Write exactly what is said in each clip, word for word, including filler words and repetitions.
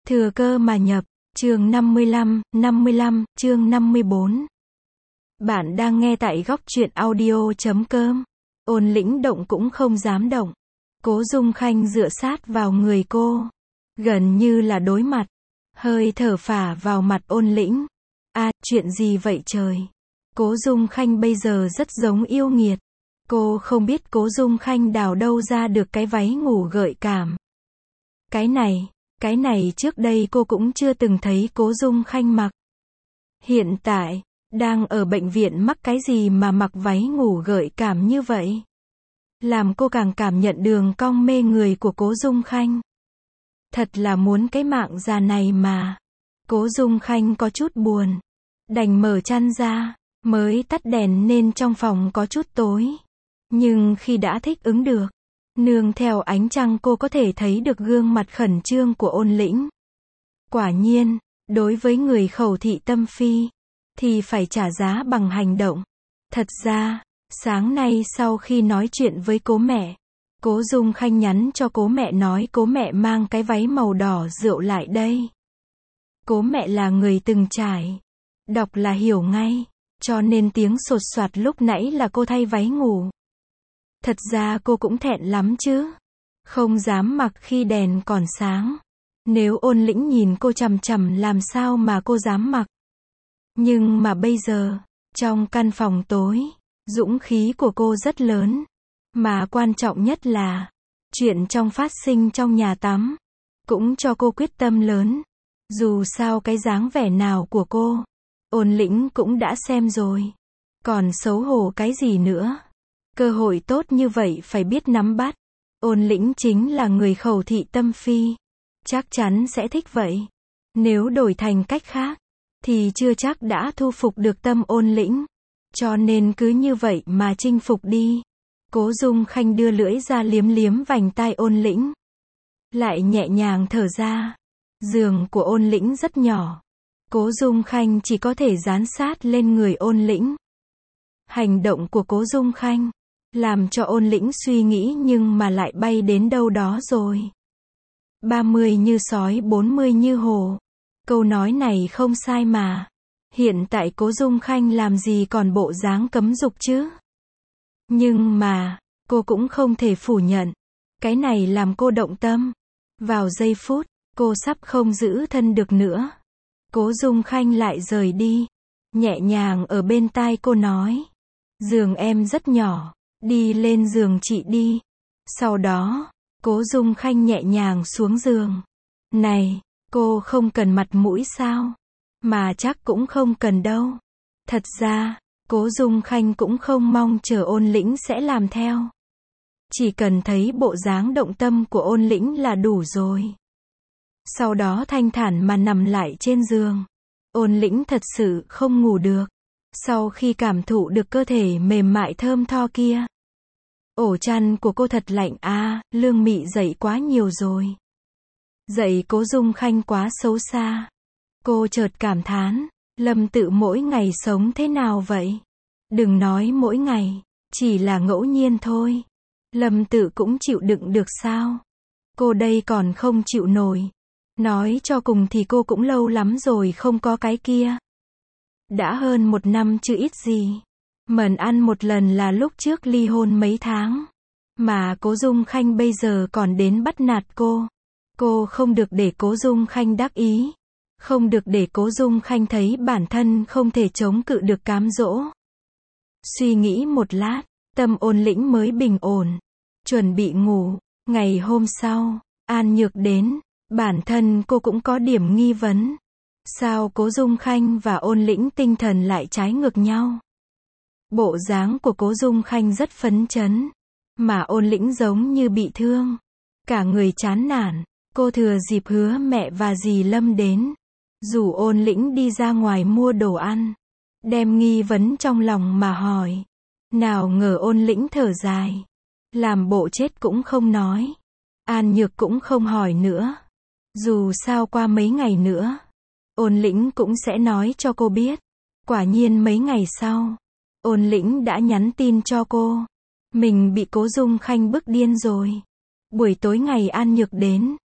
Thừa cơ mà nhập, chương năm mươi lăm, năm mươi lăm, chương năm mươi bốn. Bạn đang nghe tại góc truyện audio chấm com. Ôn Lĩnh động cũng không dám động. Cố Dung Khanh dựa sát vào người cô, gần như là đối mặt, hơi thở phả vào mặt Ôn Lĩnh. À, chuyện gì vậy trời? Cố Dung Khanh bây giờ rất giống yêu nghiệt. Cô không biết Cố Dung Khanh đào đâu ra được cái váy ngủ gợi cảm. Cái này, cái này trước đây cô cũng chưa từng thấy Cố Dung Khanh mặc. Hiện tại, đang ở bệnh viện mắc cái gì mà mặc váy ngủ gợi cảm như vậy? Làm cô càng cảm nhận đường cong mê người của Cố Dung Khanh. Thật là muốn cái mạng già này mà. Cố Dung Khanh có chút buồn. Đành mở chăn ra, mới tắt đèn nên trong phòng có chút tối. Nhưng khi đã thích ứng được, nương theo ánh trăng cô có thể thấy được gương mặt khẩn trương của Ôn Lĩnh. Quả nhiên, đối với người khẩu thị tâm phi, thì phải trả giá bằng hành động. Thật ra, sáng nay sau khi nói chuyện với cố mẹ, Cố Dung Khanh nhắn cho cố mẹ nói cố mẹ mang cái váy màu đỏ rượu lại đây. Cố mẹ là người từng trải, đọc là hiểu ngay, cho nên tiếng sột soạt lúc nãy là cô thay váy ngủ. Thật ra cô cũng thẹn lắm chứ, không dám mặc khi đèn còn sáng. Nếu Ôn Lĩnh nhìn cô chằm chằm làm sao mà cô dám mặc. Nhưng mà bây giờ, trong căn phòng tối, dũng khí của cô rất lớn. Mà quan trọng nhất là, chuyện trong phát sinh trong nhà tắm, cũng cho cô quyết tâm lớn. Dù sao cái dáng vẻ nào của cô, Ôn Lĩnh cũng đã xem rồi. Còn xấu hổ cái gì nữa. Cơ hội tốt như vậy phải biết nắm bắt. Ôn Lĩnh chính là người khẩu thị tâm phi, chắc chắn sẽ thích vậy. Nếu đổi thành cách khác, thì chưa chắc đã thu phục được tâm Ôn Lĩnh. Cho nên cứ như vậy mà chinh phục đi. Cố Dung Khanh đưa lưỡi ra liếm liếm vành tai Ôn Lĩnh. Lại nhẹ nhàng thở ra. Giường của Ôn Lĩnh rất nhỏ. Cố Dung Khanh chỉ có thể dán sát lên người Ôn Lĩnh. Hành động của Cố Dung Khanh làm cho Ôn Lĩnh suy nghĩ nhưng mà lại bay đến đâu đó rồi. ba mươi như sói bốn mươi như hổ. Câu nói này không sai mà. Hiện tại Cố Dung Khanh làm gì còn bộ dáng cấm dục chứ? Nhưng mà, cô cũng không thể phủ nhận. Cái này làm cô động tâm. Vào giây phút, cô sắp không giữ thân được nữa. Cố Dung Khanh lại rời đi. Nhẹ nhàng ở bên tai cô nói. Giường em rất nhỏ. Đi lên giường chị đi. Sau đó, Cố Dung Khanh nhẹ nhàng xuống giường. Này, cô không cần mặt mũi sao? Mà chắc cũng không cần đâu. Thật ra, Cố Dung Khanh cũng không mong chờ Ôn Lĩnh sẽ làm theo. Chỉ cần thấy bộ dáng động tâm của Ôn Lĩnh là đủ rồi. Sau đó thanh thản mà nằm lại trên giường. Ôn Lĩnh thật sự không ngủ được. Sau khi cảm thụ được cơ thể mềm mại thơm tho kia. Ổ chăn của cô thật lạnh à, Lương Mị dậy quá nhiều rồi. Dậy Cố Dung Khanh quá xấu xa. Cô chợt cảm thán, Lâm Tự mỗi ngày sống thế nào vậy? Đừng nói mỗi ngày, chỉ là ngẫu nhiên thôi. Lâm Tự cũng chịu đựng được sao? Cô đây còn không chịu nổi. Nói cho cùng thì cô cũng lâu lắm rồi không có cái kia. Đã hơn một năm chứ ít gì. Mần ăn một lần là lúc trước ly hôn mấy tháng. Mà Cố Dung Khanh bây giờ còn đến bắt nạt cô. Cô không được để Cố Dung Khanh đắc ý. Không được để Cố Dung Khanh thấy bản thân không thể chống cự được cám dỗ. Suy nghĩ một lát, tâm Ôn Lĩnh mới bình ổn. Chuẩn bị ngủ. Ngày hôm sau, An Nhược đến. Bản thân cô cũng có điểm nghi vấn. Sao Cố Dung Khanh và Ôn Lĩnh tinh thần lại trái ngược nhau? Bộ dáng của Cố Dung Khanh rất phấn chấn. Mà Ôn Lĩnh giống như bị thương. Cả người chán nản. Cô thừa dịp hứa mẹ và dì Lâm đến. Rủ Ôn Lĩnh đi ra ngoài mua đồ ăn. Đem nghi vấn trong lòng mà hỏi. Nào ngờ Ôn Lĩnh thở dài. Làm bộ chết cũng không nói. An Nhược cũng không hỏi nữa. Dù sao qua mấy ngày nữa, Ôn Lĩnh cũng sẽ nói cho cô biết. Quả nhiên mấy ngày sau, Ôn Lĩnh đã nhắn tin cho cô. Mình bị Cố Dung Khanh bức điên rồi. Buổi tối ngày An Nhược đến,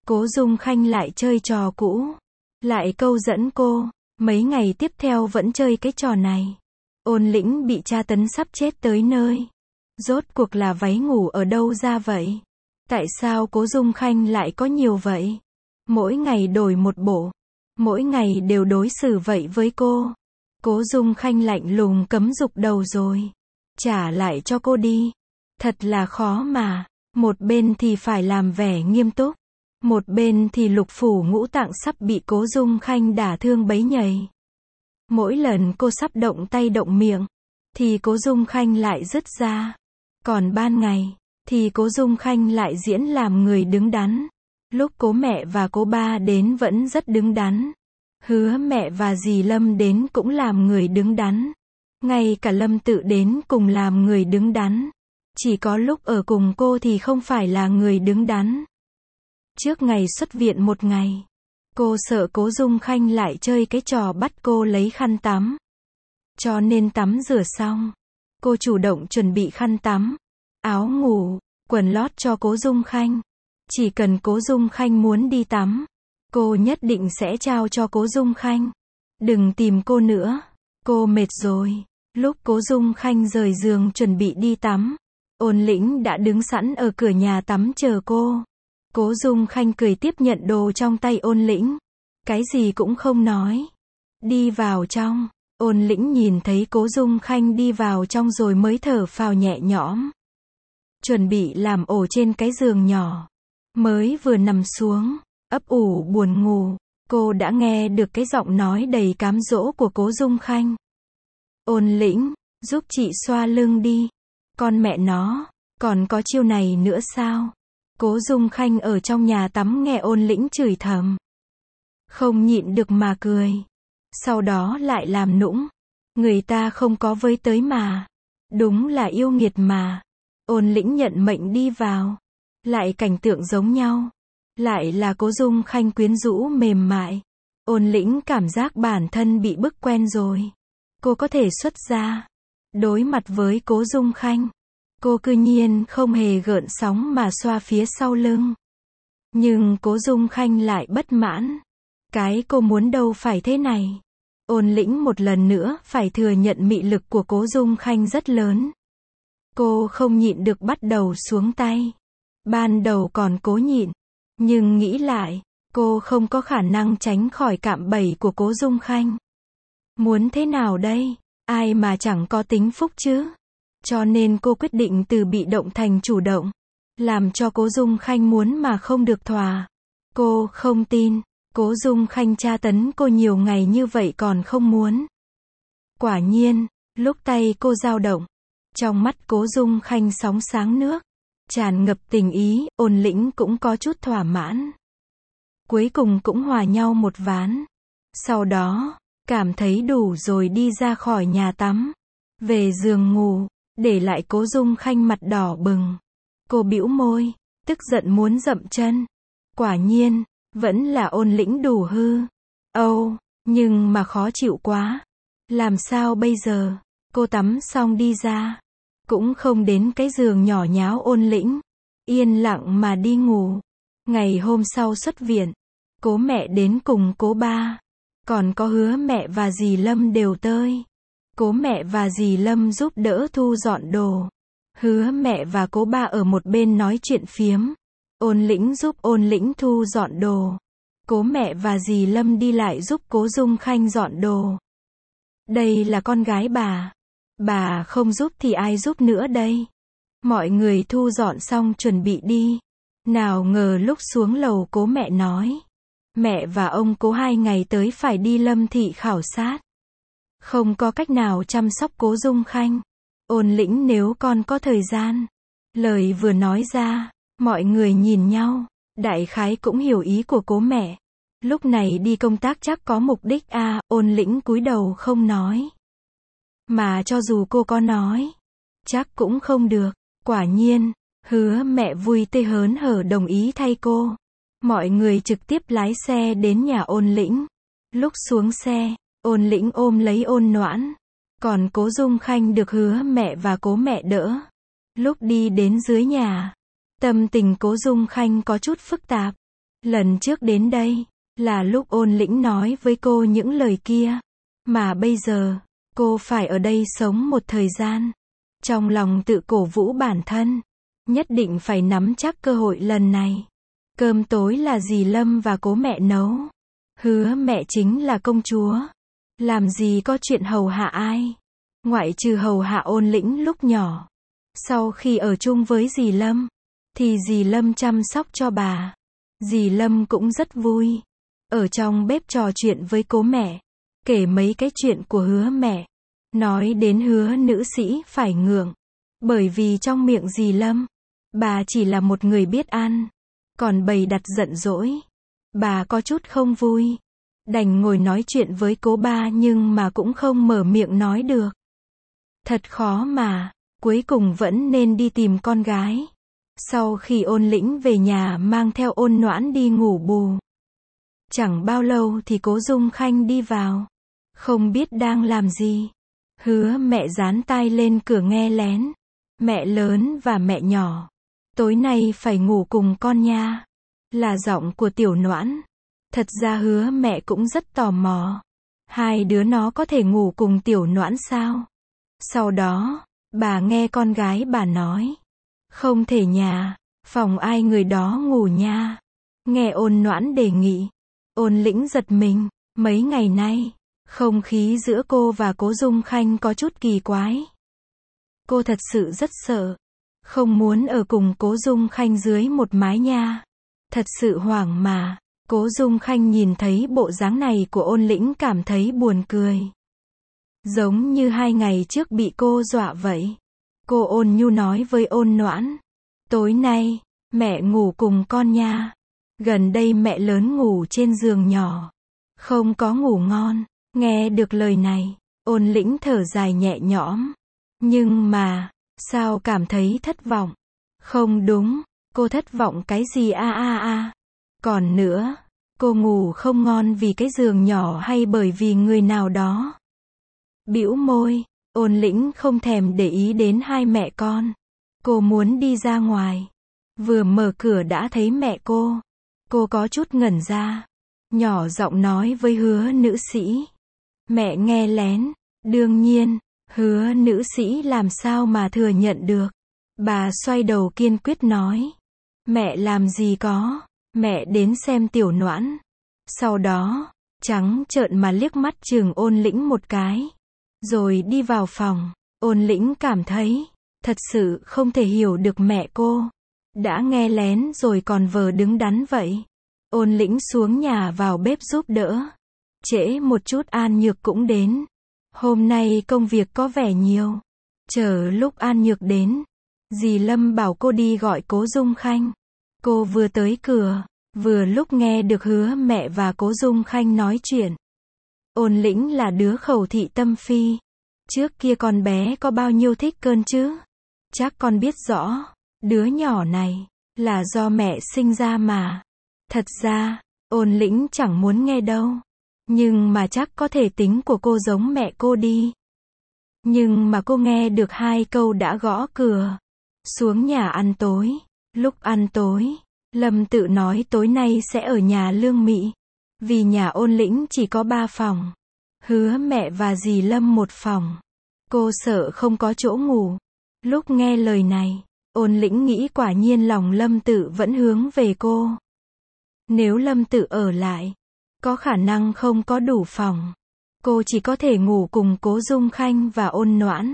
Cố Dung Khanh lại chơi trò cũ. Lại câu dẫn cô. Mấy ngày tiếp theo vẫn chơi cái trò này. Ôn Lĩnh bị tra tấn sắp chết tới nơi. Rốt cuộc là váy ngủ ở đâu ra vậy? Tại sao Cố Dung Khanh lại có nhiều vậy? Mỗi ngày đổi một bộ. Mỗi ngày đều đối xử vậy với cô. Cố Dung Khanh lạnh lùng cấm dục đầu rồi. Trả lại cho cô đi. Thật là khó mà. Một bên thì phải làm vẻ nghiêm túc. Một bên thì lục phủ ngũ tạng sắp bị Cố Dung Khanh đả thương bấy nhầy. Mỗi lần cô sắp động tay động miệng, thì Cố Dung Khanh lại dứt ra. Còn ban ngày, thì Cố Dung Khanh lại diễn làm người đứng đắn. Lúc Cố mẹ và Cố ba đến vẫn rất đứng đắn. Hứa mẹ và dì Lâm đến cũng làm người đứng đắn. Ngay cả Lâm tự đến cùng làm người đứng đắn. Chỉ có lúc ở cùng cô thì không phải là người đứng đắn. Trước ngày xuất viện một ngày, cô sợ Cố Dung Khanh lại chơi cái trò bắt cô lấy khăn tắm. Cho nên tắm rửa xong, cô chủ động chuẩn bị khăn tắm, áo ngủ, quần lót cho Cố Dung Khanh. Chỉ cần Cố Dung Khanh muốn đi tắm, cô nhất định sẽ trao cho Cố Dung Khanh. Đừng tìm cô nữa, cô mệt rồi. Lúc Cố Dung Khanh rời giường chuẩn bị đi tắm, Ôn Lĩnh đã đứng sẵn ở cửa nhà tắm chờ cô. Cố Dung Khanh cười tiếp nhận đồ trong tay Ôn Lĩnh. Cái gì cũng không nói. Đi vào trong. Ôn Lĩnh nhìn thấy Cố Dung Khanh đi vào trong rồi mới thở phào nhẹ nhõm. Chuẩn bị làm ổ trên cái giường nhỏ. Mới vừa nằm xuống, ấp ủ buồn ngủ, cô đã nghe được cái giọng nói đầy cám dỗ của Cố Dung Khanh. Ôn Lĩnh, giúp chị xoa lưng đi. Con mẹ nó, còn có chiêu này nữa sao? Cố Dung Khanh ở trong nhà tắm nghe Ôn Lĩnh chửi thầm. Không nhịn được mà cười. Sau đó lại làm nũng. Người ta không có với tới mà. Đúng là yêu nghiệt mà. Ôn Lĩnh nhận mệnh đi vào. Lại cảnh tượng giống nhau. Lại là Cố Dung Khanh quyến rũ mềm mại. Ôn Lĩnh cảm giác bản thân bị bức quen rồi. Cô có thể xuất ra. Đối mặt với Cố Dung Khanh. Cô cư nhiên không hề gợn sóng mà xoa phía sau lưng. Nhưng Cố Dung Khanh lại bất mãn. Cái cô muốn đâu phải thế này. Ôn Lĩnh một lần nữa phải thừa nhận mị lực của Cố Dung Khanh rất lớn. Cô không nhịn được bắt đầu xuống tay. Ban đầu còn cố nhịn. Nhưng nghĩ lại, cô không có khả năng tránh khỏi cạm bẫy của Cố Dung Khanh. Muốn thế nào đây? Ai mà chẳng có tính phúc chứ? Cho nên cô quyết định từ bị động thành chủ động. Làm cho Cố Dung Khanh muốn mà không được thỏa. Cô không tin. Cố Dung Khanh tra tấn cô nhiều ngày như vậy còn không muốn. Quả nhiên, lúc tay cô dao động, trong mắt Cố Dung Khanh sóng sáng nước, tràn ngập tình ý, Ôn Lĩnh cũng có chút thỏa mãn. Cuối cùng cũng hòa nhau một ván. Sau đó, cảm thấy đủ rồi đi ra khỏi nhà tắm. Về giường ngủ, để lại Cố Dung Khanh mặt đỏ bừng. Cô bĩu môi, tức giận muốn dậm chân. Quả nhiên, vẫn là Ôn Lĩnh đủ hư. Âu, nhưng mà khó chịu quá. Làm sao bây giờ? Cô tắm xong đi ra. Cũng không đến cái giường nhỏ nháo Ôn Lĩnh. Yên lặng mà đi ngủ. Ngày hôm sau xuất viện. Cố mẹ đến cùng Cố ba. Còn có Hứa mẹ và dì Lâm đều tới. Cố mẹ và dì Lâm giúp đỡ thu dọn đồ. Hứa mẹ và Cố ba ở một bên nói chuyện phiếm. Ôn Lĩnh giúp Ôn Lĩnh thu dọn đồ. Cố mẹ và dì Lâm đi lại giúp Cố Dung Khanh dọn đồ. Đây là con gái bà. Bà không giúp thì ai giúp nữa đây? Mọi người thu dọn xong chuẩn bị đi. Nào ngờ lúc xuống lầu Cố mẹ nói. Mẹ và ông Cố hai ngày tới phải đi Lâm thị khảo sát. Không có cách nào chăm sóc Cố Dung Khanh. Ôn Lĩnh nếu con có thời gian. Lời vừa nói ra, mọi người nhìn nhau. Đại khái cũng hiểu ý của Cố mẹ. Lúc này đi công tác chắc có mục đích a à, Ôn Lĩnh cúi đầu không nói. Mà cho dù cô có nói, chắc cũng không được. Quả nhiên, Hứa mẹ vui tươi hớn hở đồng ý thay cô. Mọi người trực tiếp lái xe đến nhà Ôn Lĩnh. Lúc xuống xe, Ôn Lĩnh ôm lấy Ôn Noãn. Còn Cố Dung Khanh được Hứa mẹ và Cố mẹ đỡ. Lúc đi đến dưới nhà, tâm tình Cố Dung Khanh có chút phức tạp. Lần trước đến đây, là lúc Ôn Lĩnh nói với cô những lời kia. Mà bây giờ, cô phải ở đây sống một thời gian. Trong lòng tự cổ vũ bản thân. Nhất định phải nắm chắc cơ hội lần này. Cơm tối là dì Lâm và cố mẹ nấu. Hứa mẹ chính là công chúa. Làm gì có chuyện hầu hạ ai. Ngoại trừ hầu hạ Ôn Lĩnh lúc nhỏ. Sau khi ở chung với dì Lâm, thì dì Lâm chăm sóc cho bà. Dì Lâm cũng rất vui. Ở trong bếp trò chuyện với cố mẹ. Kể mấy cái chuyện của hứa mẹ. Nói đến hứa nữ sĩ phải ngượng. Bởi vì trong miệng dì Lâm, bà chỉ là một người biết ăn. Còn bày đặt giận dỗi. Bà có chút không vui. Đành ngồi nói chuyện với cố ba nhưng mà cũng không mở miệng nói được. Thật khó mà. Cuối cùng vẫn nên đi tìm con gái. Sau khi Ôn Lĩnh về nhà mang theo Ôn Noãn đi ngủ bù. Chẳng bao lâu thì cố Dung Khanh đi vào. Không biết đang làm gì. Hứa mẹ dán tai lên cửa nghe lén. Mẹ lớn và mẹ nhỏ. Tối nay phải ngủ cùng con nha. Là giọng của Tiểu Noãn. Thật ra hứa mẹ cũng rất tò mò. Hai đứa nó có thể ngủ cùng Tiểu Noãn sao? Sau đó, bà nghe con gái bà nói. Không thể nhà, phòng ai người đó ngủ nha. Nghe Ôn Noãn đề nghị. Ôn Lĩnh giật mình, mấy ngày nay, không khí giữa cô và cố Dung Khanh có chút kỳ quái. Cô thật sự rất sợ. Không muốn ở cùng cố Dung Khanh dưới một mái nha. Thật sự hoảng mà. Cố Dung Khanh nhìn thấy bộ dáng này của Ôn Lĩnh cảm thấy buồn cười. Giống như hai ngày trước bị cô dọa vậy. Cô ôn nhu nói với Ôn Noãn. Tối nay, mẹ ngủ cùng con nha. Gần đây mẹ lớn ngủ trên giường nhỏ. Không có ngủ ngon. Nghe được lời này, Ôn Lĩnh thở dài nhẹ nhõm. Nhưng mà, sao cảm thấy thất vọng? Không đúng, cô thất vọng cái gì a a a? Còn nữa, cô ngủ không ngon vì cái giường nhỏ hay bởi vì người nào đó? Bĩu môi, Ôn Lĩnh không thèm để ý đến hai mẹ con. Cô muốn đi ra ngoài. Vừa mở cửa đã thấy mẹ cô. Cô có chút ngẩn ra. Nhỏ giọng nói với hứa nữ sĩ. Mẹ nghe lén. Đương nhiên, hứa nữ sĩ làm sao mà thừa nhận được. Bà xoay đầu kiên quyết nói. Mẹ làm gì có. Mẹ đến xem Tiểu Noãn. Sau đó, trắng trợn mà liếc mắt chừng Ôn Lĩnh một cái. Rồi đi vào phòng. Ôn Lĩnh cảm thấy, thật sự không thể hiểu được mẹ cô. Đã nghe lén rồi còn vờ đứng đắn vậy. Ôn Lĩnh xuống nhà vào bếp giúp đỡ. Trễ một chút An Nhược cũng đến. Hôm nay công việc có vẻ nhiều. Chờ lúc An Nhược đến, dì Lâm bảo cô đi gọi cố Dung Khanh. Cô vừa tới cửa, vừa lúc nghe được hứa mẹ và cố Dung Khanh nói chuyện. Ôn Lĩnh là đứa khẩu thị tâm phi. Trước kia con bé có bao nhiêu thích cơn chứ? Chắc con biết rõ, đứa nhỏ này, là do mẹ sinh ra mà. Thật ra, Ôn Lĩnh chẳng muốn nghe đâu. Nhưng mà chắc có thể tính của cô giống mẹ cô đi. Nhưng mà cô nghe được hai câu đã gõ cửa. Xuống nhà ăn tối. Lúc ăn tối, Lâm tự nói tối nay sẽ ở nhà Lương Mị. Vì nhà Ôn Lĩnh chỉ có ba phòng. Hứa mẹ và dì Lâm một phòng. Cô sợ không có chỗ ngủ. Lúc nghe lời này, Ôn Lĩnh nghĩ quả nhiên lòng Lâm tự vẫn hướng về cô. Nếu Lâm tự ở lại, có khả năng không có đủ phòng. Cô chỉ có thể ngủ cùng cố Dung Khanh và Ôn Noãn.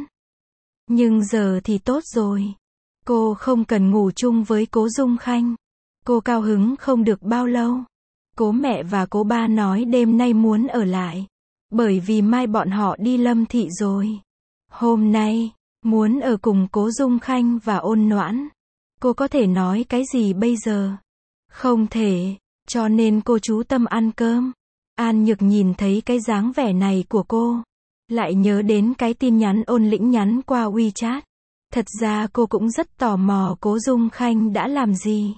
Nhưng giờ thì tốt rồi. Cô không cần ngủ chung với cố Dung Khanh. Cô cao hứng không được bao lâu. Cố mẹ và cố ba nói đêm nay muốn ở lại. Bởi vì mai bọn họ đi Lâm thị rồi. Hôm nay, muốn ở cùng cố Dung Khanh và Ôn Noãn. Cô có thể nói cái gì bây giờ? Không thể, cho nên cô chú tâm ăn cơm. An Nhược nhìn thấy cái dáng vẻ này của cô. Lại nhớ đến cái tin nhắn Ôn Lĩnh nhắn qua WeChat. Thật ra cô cũng rất tò mò cố Dung Khanh đã làm gì.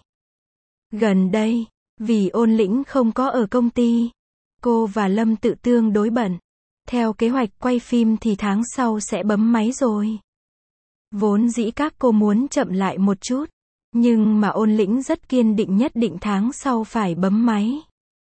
Gần đây, vì Ôn Lĩnh không có ở công ty, cô và Lâm tự tương đối bận. Theo kế hoạch quay phim thì tháng sau sẽ bấm máy rồi. Vốn dĩ các cô muốn chậm lại một chút. Nhưng mà Ôn Lĩnh rất kiên định, nhất định tháng sau phải bấm máy.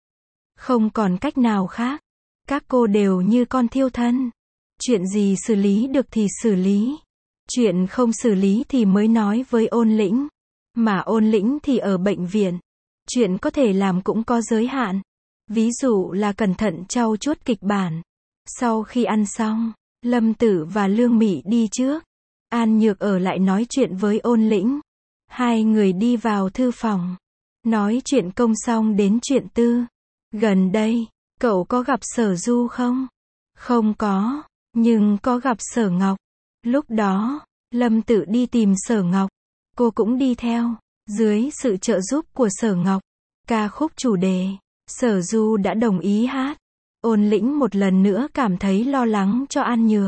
Không còn cách nào khác. Các cô đều như con thiêu thân. Chuyện gì xử lý được thì xử lý. Chuyện không xử lý thì mới nói với Ôn Lĩnh. Mà Ôn Lĩnh thì ở bệnh viện. Chuyện có thể làm cũng có giới hạn. Ví dụ là cẩn thận trau chuốt kịch bản. Sau khi ăn xong, Lâm Tử và Lương Mị đi trước. An Nhược ở lại nói chuyện với Ôn Lĩnh. Hai người đi vào thư phòng. Nói chuyện công xong đến chuyện tư. Gần đây, cậu có gặp Sở Du không? Không có, nhưng có gặp Sở Ngọc. Lúc đó, Lâm Tử đi tìm Sở Ngọc. Cô cũng đi theo. Dưới sự trợ giúp của Sở Ngọc, ca khúc chủ đề, Sở Du đã đồng ý hát. Ôn Lĩnh một lần nữa cảm thấy lo lắng cho An Nhược.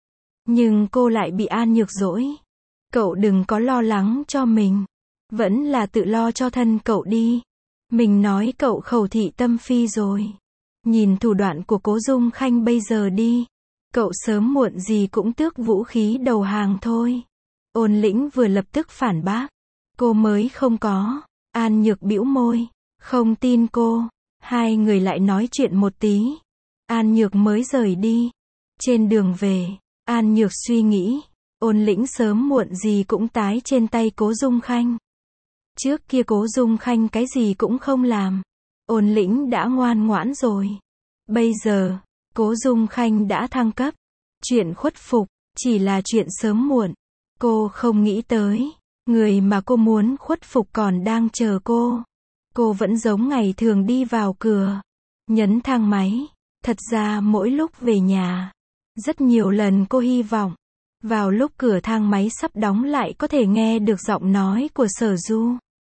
Nhưng cô lại bị An Nhược dỗi. Cậu đừng có lo lắng cho mình. Vẫn là tự lo cho thân cậu đi. Mình nói cậu khẩu thị tâm phi rồi. Nhìn thủ đoạn của Cố Dung Khanh bây giờ đi. Cậu sớm muộn gì cũng tước vũ khí đầu hàng thôi. Ôn Lĩnh vừa lập tức phản bác. Cô mới không có. An Nhược bĩu môi. Không tin cô. Hai người lại nói chuyện một tí. An Nhược mới rời đi. Trên đường về, An Nhược suy nghĩ. Ôn Lĩnh sớm muộn gì cũng tái trên tay Cố Dung Khanh. Trước kia Cố Dung Khanh cái gì cũng không làm. Ôn Lĩnh đã ngoan ngoãn rồi. Bây giờ, Cố Dung Khanh đã thăng cấp. Chuyện khuất phục, chỉ là chuyện sớm muộn. Cô không nghĩ tới. Người mà cô muốn khuất phục còn đang chờ cô. Cô vẫn giống ngày thường đi vào cửa. Nhấn thang máy. Thật ra mỗi lúc về nhà. Rất nhiều lần cô hy vọng. Vào lúc cửa thang máy sắp đóng lại có thể nghe được giọng nói của Sở Du.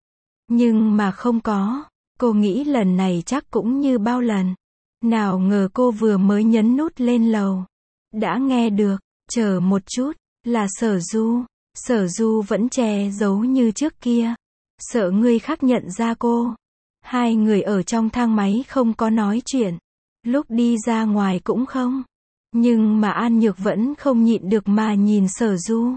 Nhưng mà không có. Cô nghĩ lần này chắc cũng như bao lần. Nào ngờ cô vừa mới nhấn nút lên lầu. Đã nghe được. Chờ một chút. Là Sở Du. Sở Du vẫn che giấu như trước kia. Sợ người khác nhận ra cô. Hai người ở trong thang máy không có nói chuyện. Lúc đi ra ngoài cũng không. Nhưng mà An Nhược vẫn không nhịn được mà nhìn Sở Du.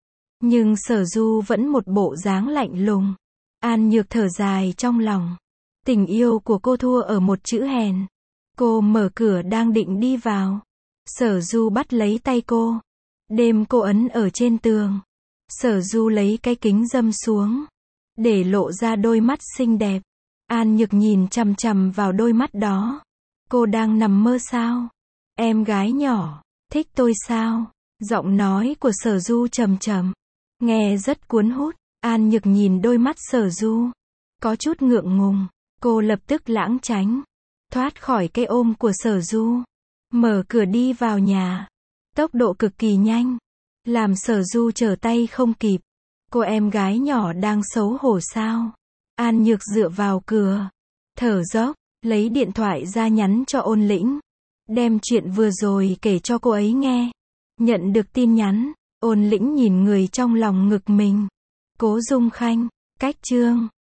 Nhưng Sở Du vẫn một bộ dáng lạnh lùng. An Nhược thở dài trong lòng. Tình yêu của cô thua ở một chữ hèn. Cô mở cửa đang định đi vào. Sở Du bắt lấy tay cô. Đêm cô ấn ở trên tường. Sở Du lấy cái kính râm xuống. Để lộ ra đôi mắt xinh đẹp. An Nhược nhìn chằm chằm vào đôi mắt đó. Cô đang nằm mơ sao? Em gái nhỏ, thích tôi sao? Giọng nói của Sở Du trầm trầm. Nghe rất cuốn hút. An Nhược nhìn đôi mắt Sở Du. Có chút ngượng ngùng. Cô lập tức lãng tránh. Thoát khỏi cái ôm của Sở Du. Mở cửa đi vào nhà. Tốc độ cực kỳ nhanh. Làm Sở Du trở tay không kịp. Cô em gái nhỏ đang xấu hổ sao? An Nhược dựa vào cửa. Thở dốc. Lấy điện thoại ra nhắn cho Ôn Lĩnh. Đem chuyện vừa rồi kể cho cô ấy nghe. Nhận được tin nhắn. Ôn Lĩnh nhìn người trong lòng ngực mình. Cố Dung Khanh. Cách chương